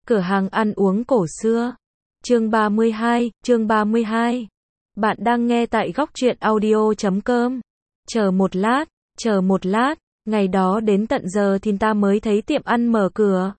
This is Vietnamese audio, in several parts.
Cửa hàng ăn uống cổ xưa. Chương 32. Bạn đang nghe tại góc truyện audio.com. Chờ một lát, ngày đó đến tận giờ thì ta mới thấy tiệm ăn mở cửa.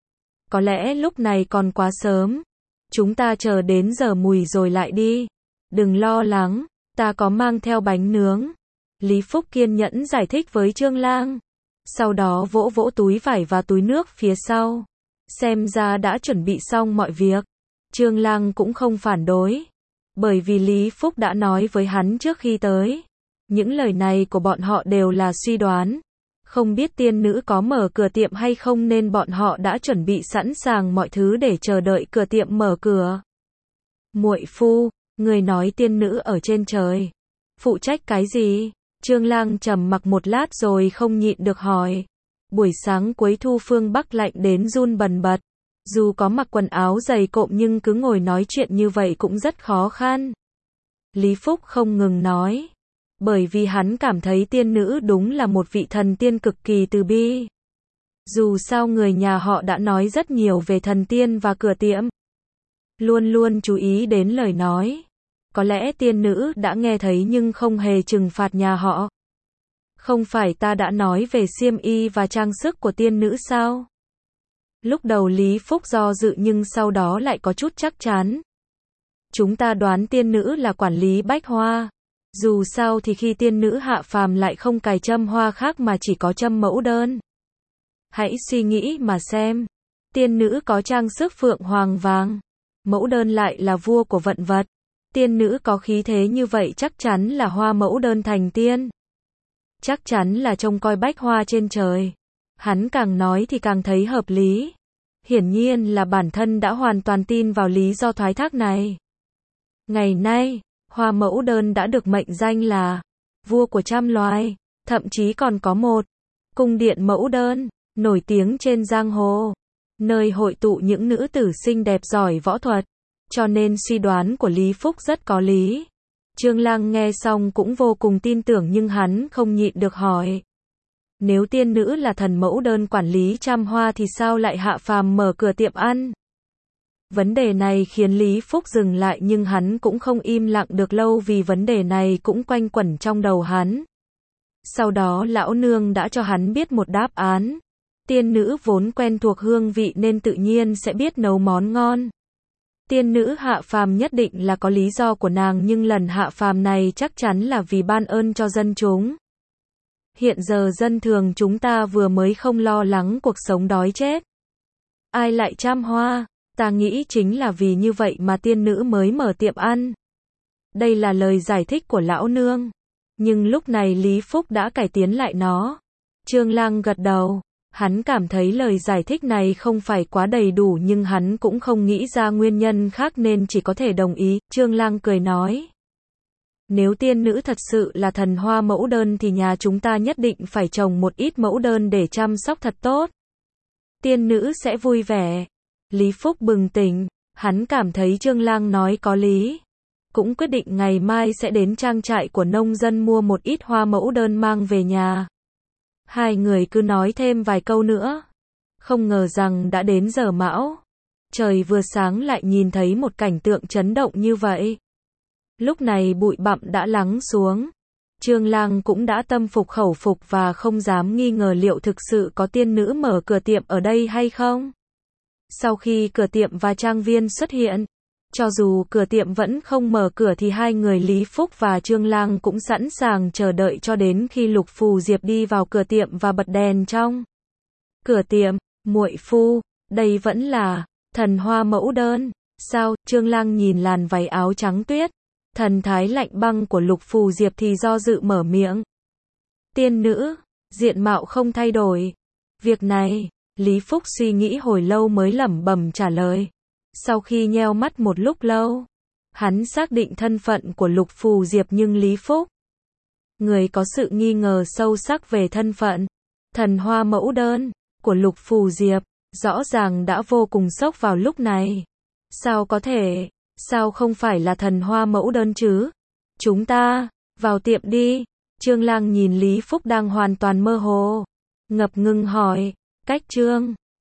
Có lẽ lúc này còn quá sớm. Chúng ta chờ đến giờ mùi rồi lại đi. Đừng lo lắng, ta có mang theo bánh nướng. Lý Phúc kiên nhẫn giải thích với Trương Lang. Sau đó vỗ vỗ túi vải và túi nước phía sau. Xem ra đã chuẩn bị xong mọi việc. Trương Lang cũng không phản đối. Bởi vì Lý Phúc đã nói với hắn trước khi tới. Những lời này của bọn họ đều là suy đoán. Không biết tiên nữ có mở cửa tiệm hay không nên bọn họ đã chuẩn bị sẵn sàng mọi thứ để chờ đợi cửa tiệm mở cửa. Muội phu, người nói tiên nữ ở trên trời. Phụ trách cái gì? Trương Lang trầm mặc một lát rồi không nhịn được hỏi. Buổi sáng cuối thu phương Bắc lạnh đến run bần bật. Dù có mặc quần áo dày cộm nhưng cứ ngồi nói chuyện như vậy cũng rất khó khăn. Lý Phúc không ngừng nói. Bởi vì hắn cảm thấy tiên nữ đúng là một vị thần tiên cực kỳ từ bi. Dù sao người nhà họ đã nói rất nhiều về thần tiên và cửa tiệm. Luôn luôn chú ý đến lời nói. Có lẽ tiên nữ đã nghe thấy nhưng không hề trừng phạt nhà họ. Không phải ta đã nói về xiêm y và trang sức của tiên nữ sao? Lúc đầu Lý Phúc do dự nhưng sau đó lại có chút chắc chắn. Chúng ta đoán tiên nữ là quản lý bách hoa. Dù sao thì khi tiên nữ hạ phàm lại không cài châm hoa khác mà chỉ có châm mẫu đơn. Hãy suy nghĩ mà xem. Tiên nữ có trang sức phượng hoàng vàng. Mẫu đơn lại là vua của vận vật. Tiên nữ có khí thế như vậy chắc chắn là hoa mẫu đơn thành tiên. Chắc chắn là trông coi bách hoa trên trời. Hắn càng nói thì càng thấy hợp lý. Hiển nhiên là bản thân đã hoàn toàn tin vào lý do thoái thác này. Ngày nay, hoa mẫu đơn đã được mệnh danh là vua của trăm loài, thậm chí còn có một cung điện mẫu đơn, nổi tiếng trên giang hồ, nơi hội tụ những nữ tử xinh đẹp giỏi võ thuật, cho nên suy đoán của Lý Phúc rất có lý. Trương Lang nghe xong cũng vô cùng tin tưởng nhưng hắn không nhịn được hỏi. Nếu tiên nữ là thần mẫu đơn quản lý trăm hoa thì sao lại hạ phàm mở cửa tiệm ăn? Vấn đề này khiến Lý Phúc dừng lại nhưng hắn cũng không im lặng được lâu vì vấn đề này cũng quanh quẩn trong đầu hắn. Sau đó lão nương đã cho hắn biết một đáp án. Tiên nữ vốn quen thuộc hương vị nên tự nhiên sẽ biết nấu món ngon. Tiên nữ hạ phàm nhất định là có lý do của nàng nhưng lần hạ phàm này chắc chắn là vì ban ơn cho dân chúng. Hiện giờ dân thường chúng ta vừa mới không lo lắng cuộc sống đói chết. Ai lại trăm hoa? Ta nghĩ chính là vì như vậy mà tiên nữ mới mở tiệm ăn. Đây là lời giải thích của lão nương. Nhưng lúc này Lý Phúc đã cải tiến lại nó. Trương Lang gật đầu. Hắn cảm thấy lời giải thích này không phải quá đầy đủ nhưng hắn cũng không nghĩ ra nguyên nhân khác nên chỉ có thể đồng ý. Trương Lang cười nói. Nếu tiên nữ thật sự là thần hoa mẫu đơn thì nhà chúng ta nhất định phải trồng một ít mẫu đơn để chăm sóc thật tốt. Tiên nữ sẽ vui vẻ. Lý Phúc bừng tỉnh, hắn cảm thấy Trương Lang nói có lý. Cũng quyết định ngày mai sẽ đến trang trại của nông dân mua một ít hoa mẫu đơn mang về nhà. Hai người cứ nói thêm vài câu nữa. Không ngờ rằng đã đến giờ mão. Trời vừa sáng lại nhìn thấy một cảnh tượng chấn động như vậy. Lúc này bụi bặm đã lắng xuống. Trương Lang cũng đã tâm phục khẩu phục và không dám nghi ngờ liệu thực sự có tiên nữ mở cửa tiệm ở đây hay không. Sau khi cửa tiệm và trang viên xuất hiện, cho dù cửa tiệm vẫn không mở cửa thì hai người Lý Phúc và Trương Lang cũng sẵn sàng chờ đợi cho đến khi Lục Phù Diệp đi vào cửa tiệm và bật đèn trong cửa tiệm. Muội phu, đây vẫn là thần hoa mẫu đơn. Sao? Trương Lang nhìn làn váy áo trắng tuyết, thần thái lạnh băng của Lục Phù Diệp thì do dự mở miệng. Tiên nữ, diện mạo không thay đổi. Việc này, Lý Phúc suy nghĩ hồi lâu mới lẩm bẩm trả lời. Sau khi nheo mắt một lúc lâu, hắn xác định thân phận của Lục Phù Diệp nhưng Lý Phúc, người có sự nghi ngờ sâu sắc về thân phận thần hoa mẫu đơn của Lục Phù Diệp, rõ ràng đã vô cùng sốc vào lúc này. Sao có thể? Sao không phải là thần hoa mẫu đơn chứ? Chúng ta, vào tiệm đi. Trương Lang nhìn Lý Phúc đang hoàn toàn mơ hồ, ngập ngừng hỏi. Cách Trương